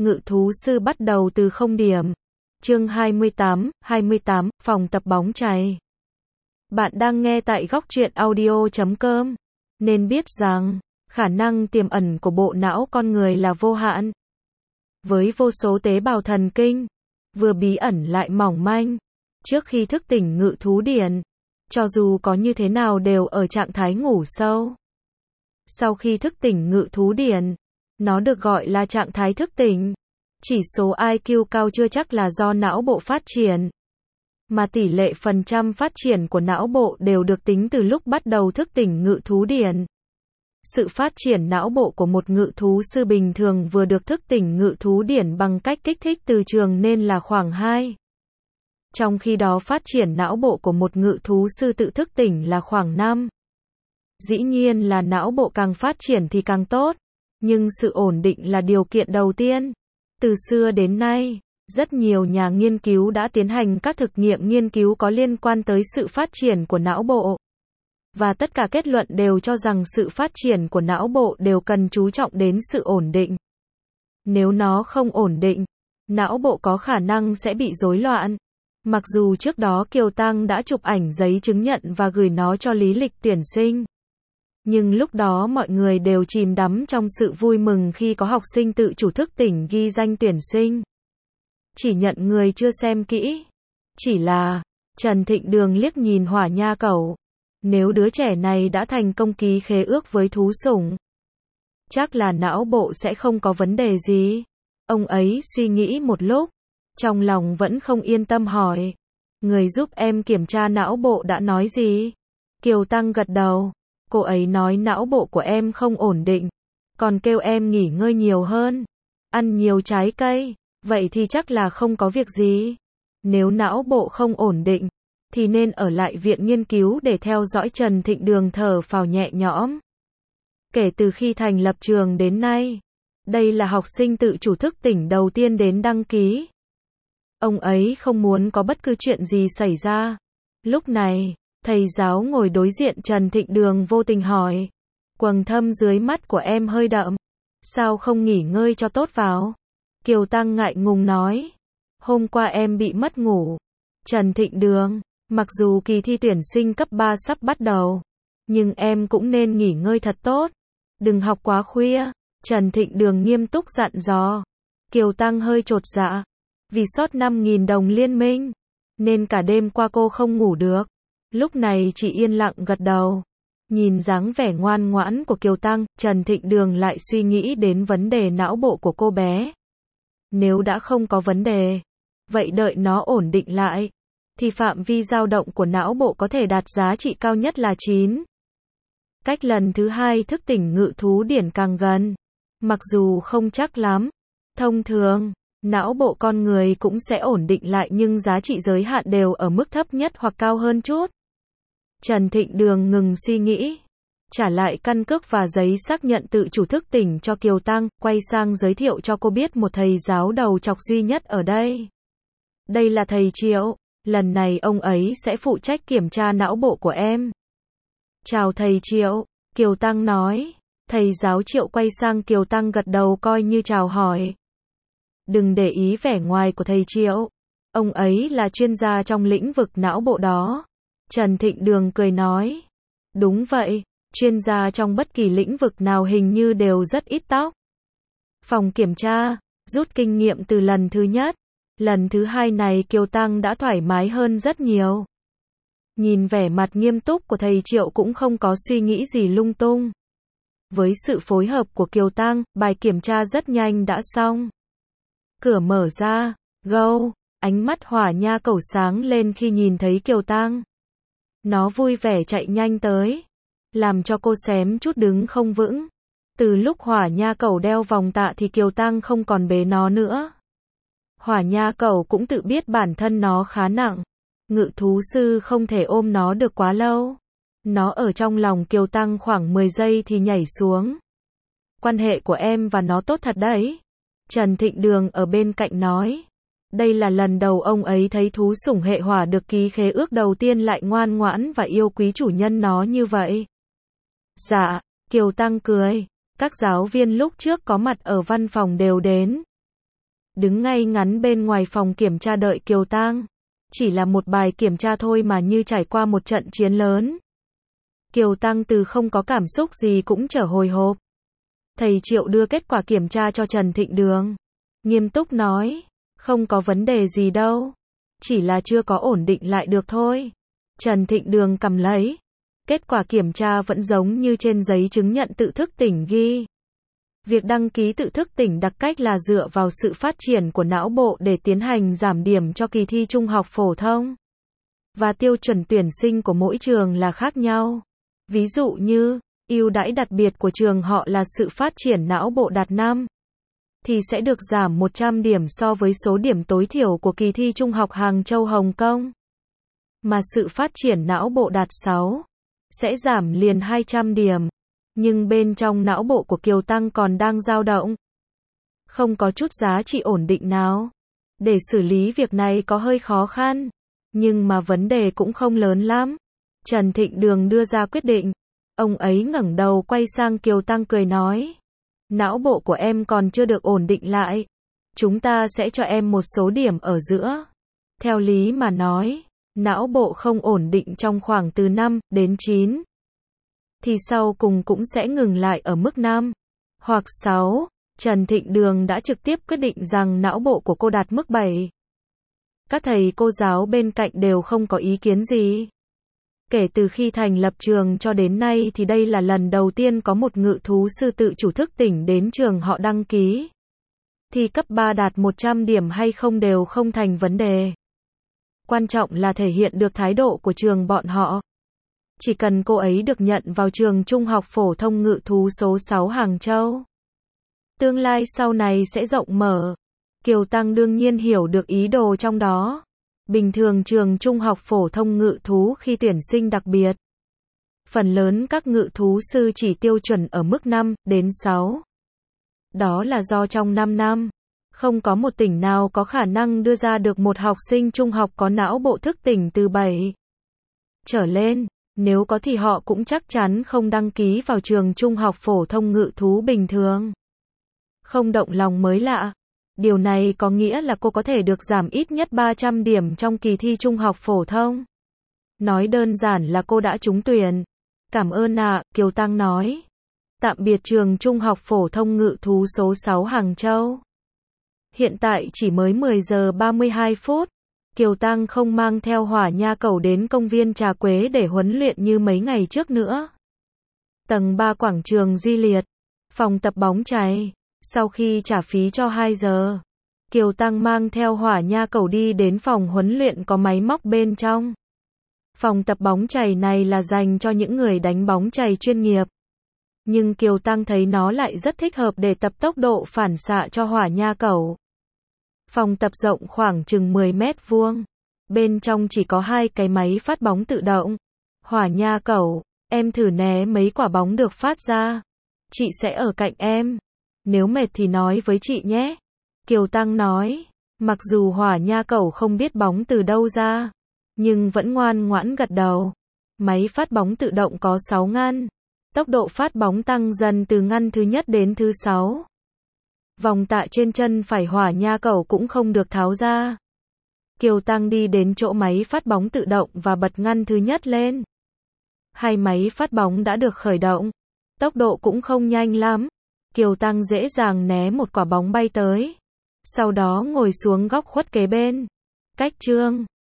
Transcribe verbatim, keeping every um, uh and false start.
Ngự thú sư bắt đầu từ không điểm. Chương hai mươi tám, hai mươi tám, phòng tập bóng chày. Bạn đang nghe tại góc truyện audio chấm com. Nên biết rằng, khả năng tiềm ẩn của bộ não con người là vô hạn. Với vô số tế bào thần kinh, vừa bí ẩn lại mỏng manh, trước khi thức tỉnh ngự thú điển, cho dù có như thế nào đều ở trạng thái ngủ sâu. Sau khi thức tỉnh ngự thú điển, nó được gọi là trạng thái thức tỉnh. Chỉ số i kiu cao chưa chắc là do não bộ phát triển, mà tỷ lệ phần trăm phát triển của não bộ đều được tính từ lúc bắt đầu thức tỉnh ngự thú điển. Sự phát triển não bộ của một ngự thú sư bình thường vừa được thức tỉnh ngự thú điển bằng cách kích thích từ trường nên là khoảng hai. Trong khi đó phát triển não bộ của một ngự thú sư tự thức tỉnh là khoảng năm. Dĩ nhiên là não bộ càng phát triển thì càng tốt, nhưng sự ổn định là điều kiện đầu tiên. Từ xưa đến nay, rất nhiều nhà nghiên cứu đã tiến hành các thực nghiệm nghiên cứu có liên quan tới sự phát triển của não bộ. Và tất cả kết luận đều cho rằng sự phát triển của não bộ đều cần chú trọng đến sự ổn định. Nếu nó không ổn định, não bộ có khả năng sẽ bị rối loạn. Mặc dù trước đó Kiều Tăng đã chụp ảnh giấy chứng nhận và gửi nó cho lý lịch tuyển sinh. Nhưng lúc đó mọi người đều chìm đắm trong sự vui mừng khi có học sinh tự chủ thức tỉnh ghi danh tuyển sinh. Chỉ nhận người chưa xem kỹ. Chỉ là, Trần Thịnh Đường liếc nhìn Hỏa Nha Cẩu. Nếu đứa trẻ này đã thành công ký khế ước với thú sủng, chắc là não bộ sẽ không có vấn đề gì. Ông ấy suy nghĩ một lúc, trong lòng vẫn không yên tâm hỏi. Người giúp em kiểm tra não bộ đã nói gì? Kiều Tăng gật đầu. Cô ấy nói não bộ của em không ổn định, còn kêu em nghỉ ngơi nhiều hơn, ăn nhiều trái cây, vậy thì chắc là không có việc gì. Nếu não bộ không ổn định, thì nên ở lại viện nghiên cứu để theo dõi. Trần Thịnh Đường thở phào nhẹ nhõm. Kể từ khi thành lập trường đến nay, đây là học sinh tự chủ thức tỉnh đầu tiên đến đăng ký. Ông ấy không muốn có bất cứ chuyện gì xảy ra. Lúc này, thầy giáo ngồi đối diện Trần Thịnh Đường vô tình hỏi. Quầng thâm dưới mắt của em hơi đậm. Sao không nghỉ ngơi cho tốt vào? Kiều Tăng ngại ngùng nói. Hôm qua em bị mất ngủ. Trần Thịnh Đường, mặc dù kỳ thi tuyển sinh cấp ba sắp bắt đầu, nhưng em cũng nên nghỉ ngơi thật tốt. Đừng học quá khuya. Trần Thịnh Đường nghiêm túc dặn dò. Kiều Tăng hơi chột dạ. Vì sót năm nghìn đồng liên minh, nên cả đêm qua cô không ngủ được. Lúc này chị yên lặng gật đầu. Nhìn dáng vẻ ngoan ngoãn của Kiều Tăng, Trần Thịnh Đường lại suy nghĩ đến vấn đề não bộ của cô bé. Nếu đã không có vấn đề, vậy đợi nó ổn định lại, thì phạm vi dao động của não bộ có thể đạt giá trị cao nhất là chín. Cách lần thứ hai thức tỉnh ngự thú điển càng gần. Mặc dù không chắc lắm. Thông thường, não bộ con người cũng sẽ ổn định lại nhưng giá trị giới hạn đều ở mức thấp nhất hoặc cao hơn chút. Trần Thịnh Đường ngừng suy nghĩ, trả lại căn cước và giấy xác nhận tự chủ thức tỉnh cho Kiều Tăng, quay sang giới thiệu cho cô biết một thầy giáo đầu chọc duy nhất ở đây. Đây là thầy Triệu, lần này ông ấy sẽ phụ trách kiểm tra não bộ của em. Chào thầy Triệu, Kiều Tăng nói. Thầy giáo Triệu quay sang Kiều Tăng gật đầu coi như chào hỏi. Đừng để ý vẻ ngoài của thầy Triệu, ông ấy là chuyên gia trong lĩnh vực não bộ đó. Trần Thịnh Đường cười nói. Đúng vậy, chuyên gia trong bất kỳ lĩnh vực nào hình như đều rất ít tóc. Phòng kiểm tra, rút kinh nghiệm từ lần thứ nhất. Lần thứ hai này Kiều Tăng đã thoải mái hơn rất nhiều. Nhìn vẻ mặt nghiêm túc của thầy Triệu cũng không có suy nghĩ gì lung tung. Với sự phối hợp của Kiều Tăng, bài kiểm tra rất nhanh đã xong. Cửa mở ra, gâu, ánh mắt Hỏa Nha Cẩu sáng lên khi nhìn thấy Kiều Tăng. Nó vui vẻ chạy nhanh tới, làm cho cô xém chút đứng không vững. Từ lúc Hỏa Nha Cẩu đeo vòng tạ thì Kiều Tăng không còn bế nó nữa. Hỏa Nha Cẩu cũng tự biết bản thân nó khá nặng. Ngự thú sư không thể ôm nó được quá lâu. Nó ở trong lòng Kiều Tăng khoảng mười giây thì nhảy xuống. Quan hệ của em và nó tốt thật đấy. Trần Thịnh Đường ở bên cạnh nói. Đây là lần đầu ông ấy thấy thú sủng hệ hỏa được ký khế ước đầu tiên lại ngoan ngoãn và yêu quý chủ nhân nó như vậy. Dạ, Kiều Tăng cười. Các giáo viên lúc trước có mặt ở văn phòng đều đến. đứng ngay ngắn bên ngoài phòng kiểm tra đợi Kiều Tang. Chỉ là một bài kiểm tra thôi mà như trải qua một trận chiến lớn. Kiều Tang từ không có cảm xúc gì cũng trở hồi hộp. Thầy Triệu đưa kết quả kiểm tra cho Trần Thịnh Đường. Nghiêm túc nói, không có vấn đề gì đâu. Chỉ là chưa có ổn định lại được thôi. Trần Thịnh Đường cầm lấy. Kết quả kiểm tra vẫn giống như trên giấy chứng nhận tự thức tỉnh ghi. Việc đăng ký tự thức tỉnh đặc cách là dựa vào sự phát triển của não bộ để tiến hành giảm điểm cho kỳ thi trung học phổ thông. Và tiêu chuẩn tuyển sinh của mỗi trường là khác nhau. Ví dụ như, ưu đãi đặc biệt của trường họ là sự phát triển não bộ đạt năm, thì sẽ được giảm một trăm điểm so với số điểm tối thiểu của kỳ thi Trung học Hàng Châu Hồng Kông. Mà sự phát triển não bộ đạt sáu, sẽ giảm liền hai trăm điểm. Nhưng bên trong não bộ của Kiều Tang còn đang dao động. Không có chút giá trị ổn định nào. Để xử lý việc này có hơi khó khăn. Nhưng mà vấn đề cũng không lớn lắm. Trần Thịnh Đường đưa ra quyết định. Ông ấy ngẩng đầu quay sang Kiều Tang cười nói. Não bộ của em còn chưa được ổn định lại. Chúng ta sẽ cho em một số điểm ở giữa. Theo lý mà nói, não bộ không ổn định trong khoảng từ năm đến chín. Thì sau cùng cũng sẽ ngừng lại ở mức năm hoặc sáu. Trần Thịnh Đường đã trực tiếp quyết định rằng não bộ của cô đạt mức bảy. Các thầy cô giáo bên cạnh đều không có ý kiến gì. Kể từ khi thành lập trường cho đến nay thì đây là lần đầu tiên có một ngự thú sư tự chủ thức tỉnh đến trường họ đăng ký. Thì cấp ba đạt một trăm điểm hay không đều không thành vấn đề. Quan trọng là thể hiện được thái độ của trường bọn họ. Chỉ cần cô ấy được nhận vào trường trung học phổ thông ngự thú số sáu Hàng Châu. Tương lai sau này sẽ rộng mở. Kiều Tang đương nhiên hiểu được ý đồ trong đó. Bình thường trường trung học phổ thông ngự thú khi tuyển sinh đặc biệt. Phần lớn các ngự thú sư chỉ tiêu chuẩn ở mức năm đến sáu. Đó là do trong năm năm, không có một tỉnh nào có khả năng đưa ra được một học sinh trung học có não bộ thức tỉnh từ bảy trở lên. Nếu có thì họ cũng chắc chắn không đăng ký vào trường trung học phổ thông ngự thú bình thường. Không động lòng mới lạ. Điều này có nghĩa là cô có thể được giảm ít nhất ba trăm điểm trong kỳ thi trung học phổ thông. Nói đơn giản là cô đã trúng tuyển. Cảm ơn ạ, à, Kiều Tang nói. Tạm biệt trường trung học phổ thông ngự thú số sáu Hàng Châu. Hiện tại chỉ mới mười giờ ba mươi hai phút. Kiều Tang không mang theo Hỏa Nha Cẩu đến công viên Trà Quế để huấn luyện như mấy ngày trước nữa. Tầng ba quảng trường Duy Liệt. Phòng tập bóng chày. Sau khi trả phí cho hai giờ, Kiều Tang mang theo Hỏa Nha Cẩu đi đến phòng huấn luyện có máy móc bên trong. Phòng tập bóng chày này là dành cho những người đánh bóng chày chuyên nghiệp. Nhưng Kiều Tang thấy nó lại rất thích hợp để tập tốc độ phản xạ cho Hỏa Nha Cẩu. Phòng tập rộng khoảng chừng mười mét vuông. Bên trong chỉ có hai cái máy phát bóng tự động. Hỏa Nha Cẩu, em thử né mấy quả bóng được phát ra. Chị sẽ ở cạnh em. Nếu mệt thì nói với chị nhé. Kiều Tang nói. Mặc dù Hỏa Nha Cẩu không biết bóng từ đâu ra, nhưng vẫn ngoan ngoãn gật đầu. Máy phát bóng tự động có sáu ngăn. Tốc độ phát bóng tăng dần từ ngăn thứ nhất đến thứ sáu. Vòng tạ trên chân phải Hỏa Nha Cẩu cũng không được tháo ra. Kiều Tang đi đến chỗ máy phát bóng tự động và bật ngăn thứ nhất lên. Hai máy phát bóng đã được khởi động. Tốc độ cũng không nhanh lắm. Kiều Tang dễ dàng né một quả bóng bay tới. Sau đó ngồi xuống góc khuất kế bên. Cách chương